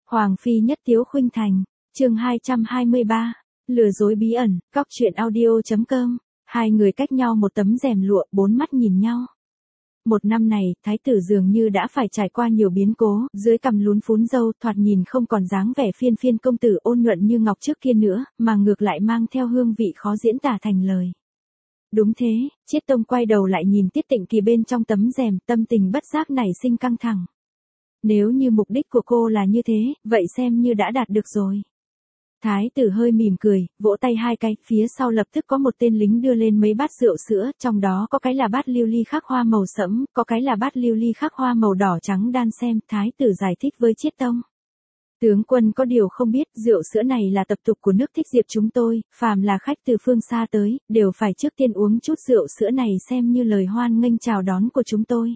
Hoàng phi nhất tiếu khuynh thành, chương 223, lừa dối bí ẩn, cóc truyện audio.com, hai người cách nhau một tấm rèm lụa, bốn mắt nhìn nhau. Một năm này, thái tử dường như đã phải trải qua nhiều biến cố, dưới cằm lún phún râu, thoạt nhìn không còn dáng vẻ phiên phiên công tử ôn nhuận như ngọc trước kia nữa, mà ngược lại mang theo hương vị khó diễn tả thành lời. Đúng thế, Chiết Tông quay đầu lại nhìn Tiết Tịnh Kỳ bên trong tấm rèm, tâm tình bất giác nảy sinh căng thẳng. Nếu như mục đích của cô là như thế, vậy xem như đã đạt được rồi. Thái tử hơi mỉm cười, vỗ tay hai cái, phía sau lập tức có một tên lính đưa lên mấy bát rượu sữa, trong đó có cái là bát lưu ly khắc hoa màu sẫm, có cái là bát lưu ly khắc hoa màu đỏ trắng đan xen. Thái tử giải thích với Chiết Tông. Tướng quân có điều không biết, rượu sữa này là tập tục của nước Thích Diệp chúng tôi, phàm là khách từ phương xa tới, đều phải trước tiên uống chút rượu sữa này xem như lời hoan nghênh chào đón của chúng tôi.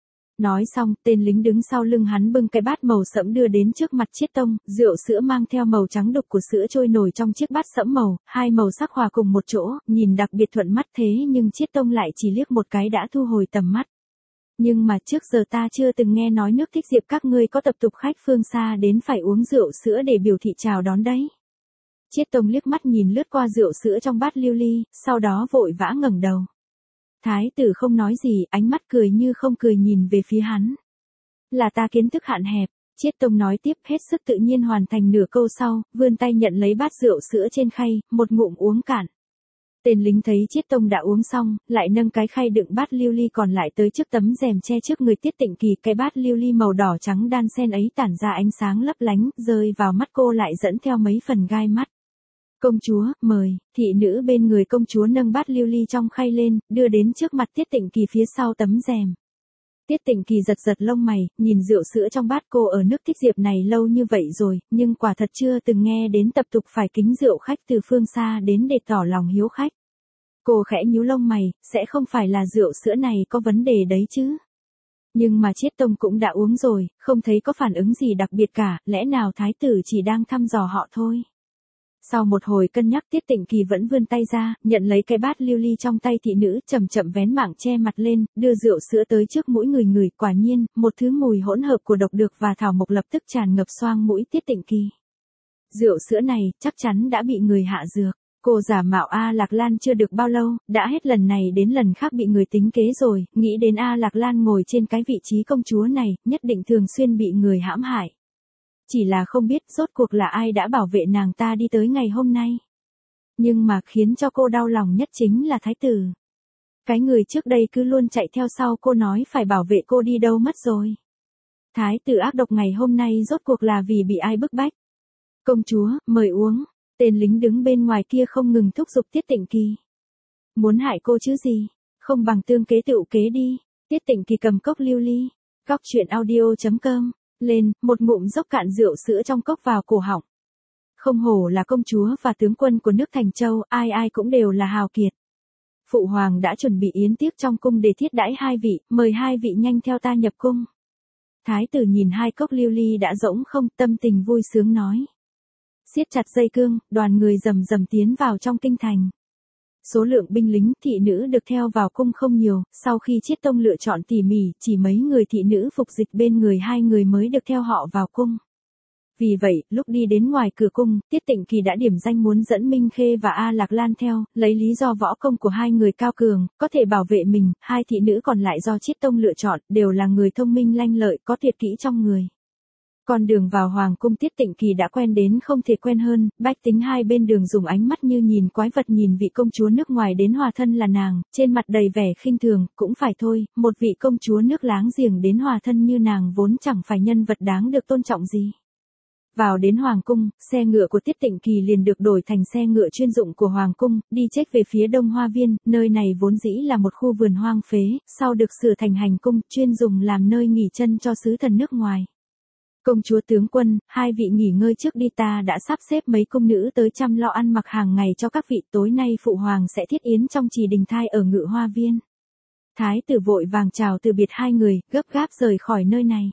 Nói xong, tên lính đứng sau lưng hắn bưng cái bát màu sẫm đưa đến trước mặt Chiết Tông, rượu sữa mang theo màu trắng đục của sữa trôi nổi trong chiếc bát sẫm màu, hai màu sắc hòa cùng một chỗ, nhìn đặc biệt thuận mắt thế nhưng Chiết Tông lại chỉ liếc một cái đã thu hồi tầm mắt. Nhưng mà trước giờ ta chưa từng nghe nói nước Thích Diệp các ngươi có tập tục khách phương xa đến phải uống rượu sữa để biểu thị chào đón đấy. Chiết Tông liếc mắt nhìn lướt qua rượu sữa trong bát lưu ly, sau đó vội vã ngẩng đầu. Thái tử không nói gì, ánh mắt cười như không cười nhìn về phía hắn. Là ta kiến thức hạn hẹp, Chiết Tông nói tiếp hết sức tự nhiên hoàn thành nửa câu sau, vươn tay nhận lấy bát rượu sữa trên khay, một ngụm uống cạn. Tên lính thấy Chiết Tông đã uống xong, lại nâng cái khay đựng bát lưu ly còn lại tới trước tấm rèm che trước người Tiết Tịnh Kỳ, cái bát lưu ly màu đỏ trắng đan xen ấy tản ra ánh sáng lấp lánh, rơi vào mắt cô lại dẫn theo mấy phần gai mắt. Công chúa, mời, thị nữ bên người công chúa nâng bát lưu ly trong khay lên, đưa đến trước mặt Tiết Tịnh Kỳ phía sau tấm rèm. Tiết Tịnh Kỳ giật giật lông mày, nhìn rượu sữa trong bát. Cô ở nước Thích Diệp này lâu như vậy rồi, nhưng quả thật chưa từng nghe đến tập tục phải kính rượu khách từ phương xa đến để tỏ lòng hiếu khách. Cô khẽ nhíu lông mày, sẽ không phải là rượu sữa này có vấn đề đấy chứ. Nhưng mà Chiết Tông cũng đã uống rồi, không thấy có phản ứng gì đặc biệt cả, lẽ nào thái tử chỉ đang thăm dò họ thôi. Sau một hồi cân nhắc Tiết Tịnh Kỳ vẫn vươn tay ra, nhận lấy cái bát lưu ly trong tay thị nữ, chậm chậm vén mảng che mặt lên, đưa rượu sữa tới trước mũi người ngửi, quả nhiên, một thứ mùi hỗn hợp của độc dược và thảo mộc lập tức tràn ngập xoang mũi Tiết Tịnh Kỳ. Rượu sữa này, chắc chắn đã bị người hạ dược. Cô giả mạo A Lạc Lan chưa được bao lâu, đã hết lần này đến lần khác bị người tính kế rồi, nghĩ đến A Lạc Lan ngồi trên cái vị trí công chúa này, nhất định thường xuyên bị người hãm hại. Chỉ là không biết rốt cuộc là ai đã bảo vệ nàng ta đi tới ngày hôm nay. Nhưng mà khiến cho cô đau lòng nhất chính là thái tử. Cái người trước đây cứ luôn chạy theo sau cô nói phải bảo vệ cô đi đâu mất rồi. Thái tử ác độc ngày hôm nay rốt cuộc là vì bị ai bức bách. Công chúa, mời uống. Tên lính đứng bên ngoài kia không ngừng thúc giục Tiết Tịnh Kỳ. Muốn hại cô chứ gì, không bằng tương kế tựu kế đi. Tiết Tịnh Kỳ cầm cốc lưu ly, cóc truyện audio.com, lên, một ngụm dốc cạn rượu sữa trong cốc vào cổ họng. Không hổ là công chúa và tướng quân của nước Thành Châu, ai ai cũng đều là hào kiệt. Phụ hoàng đã chuẩn bị yến tiệc trong cung để thiết đãi hai vị, mời hai vị nhanh theo ta nhập cung. Thái tử nhìn hai cốc lưu ly đã rỗng không, tâm tình vui sướng nói. Siết chặt dây cương, đoàn người rầm rầm tiến vào trong kinh thành. Số lượng binh lính, thị nữ được theo vào cung không nhiều, sau khi Chiết Tông lựa chọn tỉ mỉ, chỉ mấy người thị nữ phục dịch bên người hai người mới được theo họ vào cung. Vì vậy, lúc đi đến ngoài cửa cung, Tiết Tịnh Kỳ đã điểm danh muốn dẫn Minh Khê và A Lạc Lan theo, lấy lý do võ công của hai người cao cường, có thể bảo vệ mình, hai thị nữ còn lại do Chiết Tông lựa chọn, đều là người thông minh lanh lợi, có tuyệt kỹ trong người. Con đường vào hoàng cung Tiết Tịnh Kỳ đã quen đến không thể quen hơn, bách tính hai bên đường dùng ánh mắt như nhìn quái vật nhìn vị công chúa nước ngoài đến hòa thân là nàng, trên mặt đầy vẻ khinh thường, cũng phải thôi, một vị công chúa nước láng giềng đến hòa thân như nàng vốn chẳng phải nhân vật đáng được tôn trọng gì. Vào đến hoàng cung, xe ngựa của Tiết Tịnh Kỳ liền được đổi thành xe ngựa chuyên dụng của hoàng cung, đi chếch về phía đông hoa viên, nơi này vốn dĩ là một khu vườn hoang phế, sau được sửa thành hành cung, chuyên dùng làm nơi nghỉ chân cho sứ thần nước ngoài. Công chúa tướng quân, hai vị nghỉ ngơi trước đi, ta đã sắp xếp mấy cung nữ tới chăm lo ăn mặc hàng ngày cho các vị, tối nay phụ hoàng sẽ thiết yến trong trì đình thai ở Ngự Hoa Viên. Thái tử vội vàng chào từ biệt hai người, gấp gáp rời khỏi nơi này.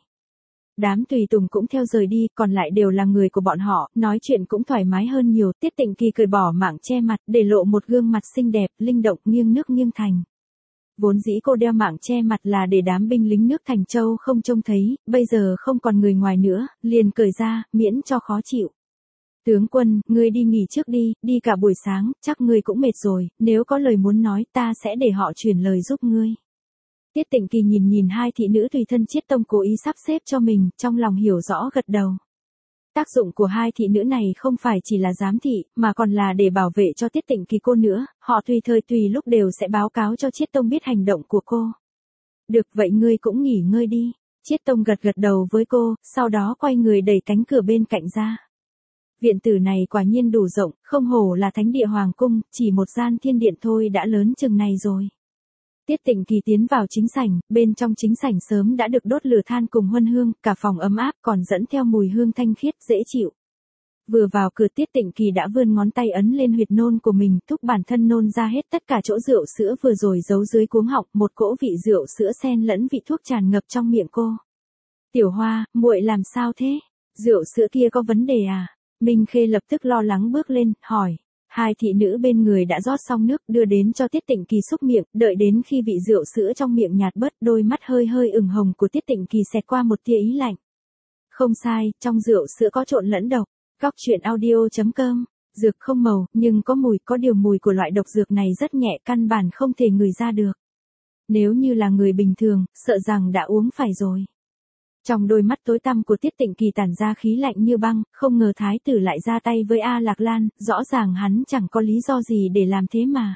Đám tùy tùng cũng theo rời đi, còn lại đều là người của bọn họ, nói chuyện cũng thoải mái hơn nhiều. Tiết Tịnh Kỳ cởi bỏ mảng che mặt, để lộ một gương mặt xinh đẹp, linh động, nghiêng nước nghiêng thành. Vốn dĩ cô đeo mạng che mặt là để đám binh lính nước Thành Châu không trông thấy, bây giờ không còn người ngoài nữa, liền cởi ra, miễn cho khó chịu. Tướng quân, ngươi đi nghỉ trước đi, đi cả buổi sáng, chắc ngươi cũng mệt rồi, nếu có lời muốn nói ta sẽ để họ truyền lời giúp ngươi. Tiết Tịnh Kỳ nhìn nhìn hai thị nữ tùy thân Chiết Tông cố ý sắp xếp cho mình, trong lòng hiểu rõ gật đầu. Tác dụng của hai thị nữ này không phải chỉ là giám thị, mà còn là để bảo vệ cho Tiết Tịnh Kỳ cô nữa, họ tùy thời tùy lúc đều sẽ báo cáo cho Chiết Tông biết hành động của cô. Được vậy ngươi cũng nghỉ ngơi đi. Chiết Tông gật gật đầu với cô, sau đó quay người đẩy cánh cửa bên cạnh ra. Viện tử này quả nhiên đủ rộng, không hổ là thánh địa hoàng cung, chỉ một gian thiên điện thôi đã lớn chừng này rồi. Tiết Tịnh Kỳ tiến vào chính sảnh, bên trong chính sảnh sớm đã được đốt lửa than cùng huân hương, cả phòng ấm áp còn dẫn theo mùi hương thanh khiết dễ chịu. Vừa vào cửa Tiết Tịnh Kỳ đã vươn ngón tay ấn lên huyệt nôn của mình, thúc bản thân nôn ra hết tất cả chỗ rượu sữa vừa rồi giấu dưới cuống họng, một cỗ vị rượu sữa xen lẫn vị thuốc tràn ngập trong miệng cô. Tiểu Hoa, muội làm sao thế? Rượu sữa kia có vấn đề à? Minh Khê lập tức lo lắng bước lên, hỏi. Hai thị nữ bên người đã rót xong nước đưa đến cho Tiết Tịnh Kỳ xúc miệng, đợi đến khi vị rượu sữa trong miệng nhạt bớt, đôi mắt hơi hơi ửng hồng của Tiết Tịnh Kỳ xẹt qua một tia ý lạnh. Không sai, trong rượu sữa có trộn lẫn độc. Góc truyện audio.com. Dược không màu, nhưng có mùi, có điều mùi của loại độc dược này rất nhẹ, căn bản không thể ngửi ra được. Nếu như là người bình thường, sợ rằng đã uống phải rồi. Trong đôi mắt tối tăm của Tiết Tịnh Kỳ tản ra khí lạnh như băng, không ngờ thái tử lại ra tay với A Lạc Lan, rõ ràng hắn chẳng có lý do gì để làm thế mà.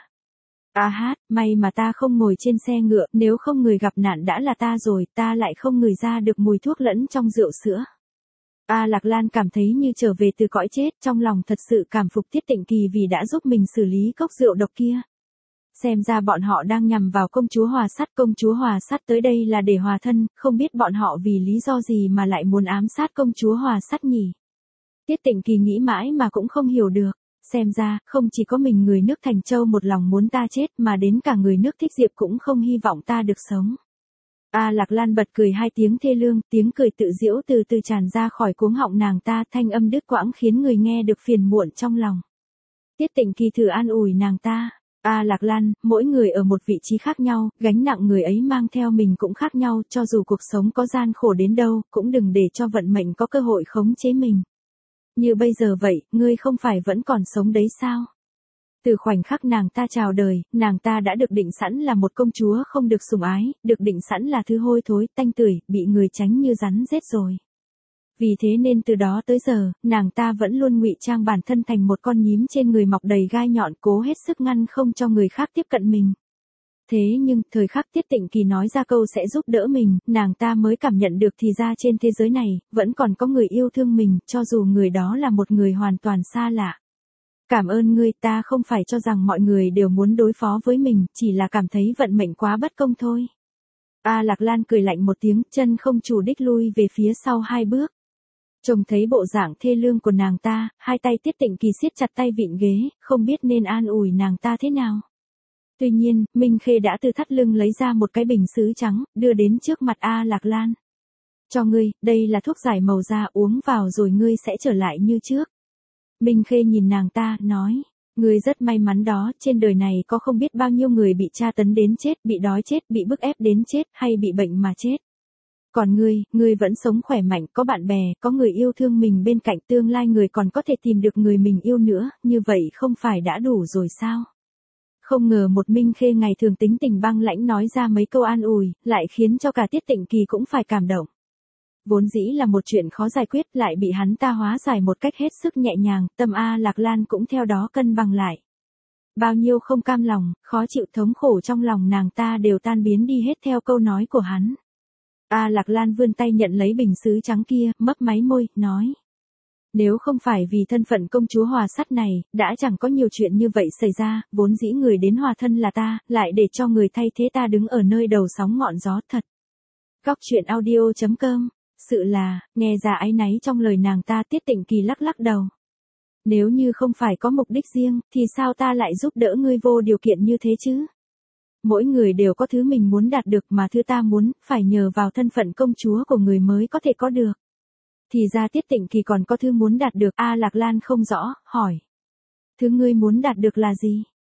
A hát, may mà ta không ngồi trên xe ngựa, nếu không người gặp nạn đã là ta rồi, ta lại không ngửi ra được mùi thuốc lẫn trong rượu sữa. A Lạc Lan cảm thấy như trở về từ cõi chết, trong lòng thật sự cảm phục Tiết Tịnh Kỳ vì đã giúp mình xử lý cốc rượu độc kia. Xem ra bọn họ đang nhằm vào công chúa Hòa Sắt tới đây là để hòa thân, không biết bọn họ vì lý do gì mà lại muốn ám sát công chúa Hòa Sắt nhỉ. Tiết Tịnh Kỳ nghĩ mãi mà cũng không hiểu được, xem ra, không chỉ có mình người nước Thành Châu một lòng muốn ta chết mà đến cả người nước Thích Diệp cũng không hy vọng ta được sống. A Lạc Lan bật cười hai tiếng thê lương, tiếng cười tự giễu từ từ tràn ra khỏi cuống họng nàng ta, thanh âm đứt quãng khiến người nghe được phiền muộn trong lòng. Tiết Tịnh Kỳ thử an ủi nàng ta. A Lạc Lan, mỗi người ở một vị trí khác nhau, gánh nặng người ấy mang theo mình cũng khác nhau, cho dù cuộc sống có gian khổ đến đâu, cũng đừng để cho vận mệnh có cơ hội khống chế mình. Như bây giờ vậy, ngươi không phải vẫn còn sống đấy sao? Từ khoảnh khắc nàng ta chào đời, nàng ta đã được định sẵn là một công chúa không được sủng ái, được định sẵn là thứ hôi thối, tanh tưởi, bị người tránh như rắn rết rồi. Vì thế nên từ đó tới giờ, nàng ta vẫn luôn ngụy trang bản thân thành một con nhím trên người mọc đầy gai nhọn, cố hết sức ngăn không cho người khác tiếp cận mình. Thế nhưng, thời khắc Tiết Tịnh Kỳ nói ra câu sẽ giúp đỡ mình, nàng ta mới cảm nhận được thì ra trên thế giới này, vẫn còn có người yêu thương mình, cho dù người đó là một người hoàn toàn xa lạ. Cảm ơn ngươi, ta không phải cho rằng mọi người đều muốn đối phó với mình, chỉ là cảm thấy vận mệnh quá bất công thôi. A Lạc Lan cười lạnh một tiếng, chân không chủ đích lui về phía sau hai bước. Trông thấy bộ dạng thê lương của nàng ta, hai tay Tiết Tịnh Kỳ siết chặt tay vịn ghế, không biết nên an ủi nàng ta thế nào. Tuy nhiên, Minh Khê đã từ thắt lưng lấy ra một cái bình sứ trắng, đưa đến trước mặt A Lạc Lan. Cho ngươi, đây là thuốc giải màu da, uống vào rồi ngươi sẽ trở lại như trước. Minh Khê nhìn nàng ta, nói, ngươi rất may mắn đó, trên đời này có không biết bao nhiêu người bị tra tấn đến chết, bị đói chết, bị bức ép đến chết, hay bị bệnh mà chết. Còn ngươi vẫn sống khỏe mạnh, có bạn bè, có người yêu thương mình bên cạnh, tương lai người còn có thể tìm được người mình yêu nữa, như vậy không phải đã đủ rồi sao? Không ngờ một Minh Khê ngày thường tính tình băng lãnh nói ra mấy câu an ủi, lại khiến cho cả Tiết Tịnh Kỳ cũng phải cảm động. Vốn dĩ là một chuyện khó giải quyết lại bị hắn ta hóa giải một cách hết sức nhẹ nhàng, tâm A Lạc Lan cũng theo đó cân bằng lại. Bao nhiêu không cam lòng, khó chịu thống khổ trong lòng nàng ta đều tan biến đi hết theo câu nói của hắn. A Lạc Lan vươn tay nhận lấy bình sứ trắng kia, mấp máy môi, nói. Nếu không phải vì thân phận công chúa Hòa Sắt này, đã chẳng có nhiều chuyện như vậy xảy ra, vốn dĩ người đến hòa thân là ta, lại để cho người thay thế ta đứng ở nơi đầu sóng ngọn gió thật. Góc truyện audio.com. Sự là, nghe ra áy náy trong lời nàng ta. Tiết Tịnh Kỳ lắc lắc đầu. Nếu như không phải có mục đích riêng, thì sao ta lại giúp đỡ ngươi vô điều kiện như thế chứ? Mỗi người đều có thứ mình muốn đạt được mà thứ ta muốn, phải nhờ vào thân phận công chúa của người mới có thể có được. Thì ra Tiết Tịnh Kỳ còn có thứ muốn đạt được. A Lạc Lan không rõ, hỏi. Thứ ngươi muốn đạt được là gì?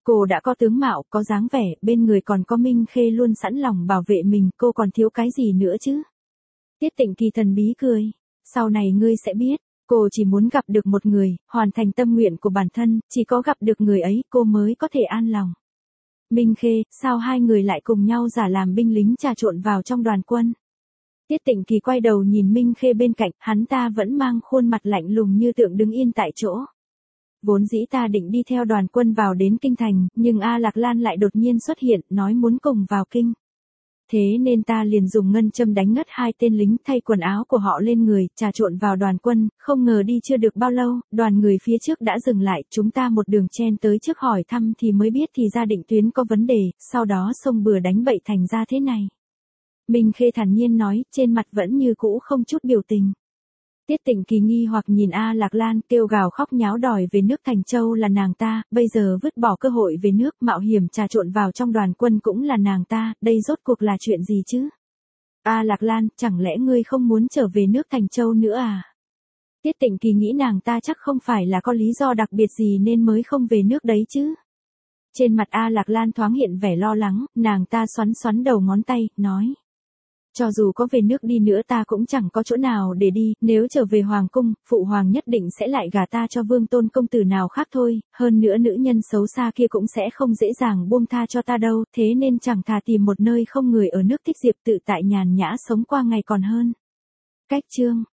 Cô đã có tướng mạo, có dáng vẻ, bên người còn có Minh Khê luôn sẵn lòng bảo vệ mình, cô còn thiếu cái gì nữa chứ? Tiết Tịnh Kỳ thần bí cười. Sau này ngươi sẽ biết, cô chỉ muốn gặp được một người, hoàn thành tâm nguyện của bản thân, chỉ có gặp được người ấy cô mới có thể an lòng. Minh Khê, sao hai người lại cùng nhau giả làm binh lính trà trộn vào trong đoàn quân? Tiết Tịnh Kỳ quay đầu nhìn Minh Khê bên cạnh, hắn ta vẫn mang khuôn mặt lạnh lùng như tượng đứng yên tại chỗ. Vốn dĩ ta định đi theo đoàn quân vào đến kinh thành, nhưng A Lạc Lan lại đột nhiên xuất hiện, nói muốn cùng vào kinh. Thế nên ta liền dùng ngân châm đánh ngất hai tên lính, thay quần áo của họ lên người, trà trộn vào đoàn quân, không ngờ đi chưa được bao lâu, đoàn người phía trước đã dừng lại, chúng ta một đường chen tới trước hỏi thăm thì mới biết thì ra định tuyến có vấn đề, sau đó xông bừa đánh bậy thành ra thế này. Minh Khê thản nhiên nói, trên mặt vẫn như cũ không chút biểu tình. Tiết Tịnh Kỳ nghi hoặc nhìn A Lạc Lan, kêu gào khóc nháo đòi về nước Thành Châu là nàng ta, bây giờ vứt bỏ cơ hội về nước, mạo hiểm trà trộn vào trong đoàn quân cũng là nàng ta, đây rốt cuộc là chuyện gì chứ? A Lạc Lan, chẳng lẽ ngươi không muốn trở về nước Thành Châu nữa à? Tiết Tịnh Kỳ nghĩ nàng ta chắc không phải là có lý do đặc biệt gì nên mới không về nước đấy chứ. Trên mặt A Lạc Lan thoáng hiện vẻ lo lắng, nàng ta xoắn xoắn đầu ngón tay, nói. Cho dù có về nước đi nữa ta cũng chẳng có chỗ nào để đi, nếu trở về Hoàng cung, Phụ Hoàng nhất định sẽ lại gả ta cho Vương Tôn công tử nào khác thôi, hơn nữa nữ nhân xấu xa kia cũng sẽ không dễ dàng buông tha cho ta đâu, thế nên chẳng thà tìm một nơi không người ở nước Thích Diệp tự tại nhàn nhã sống qua ngày còn hơn. Cách chương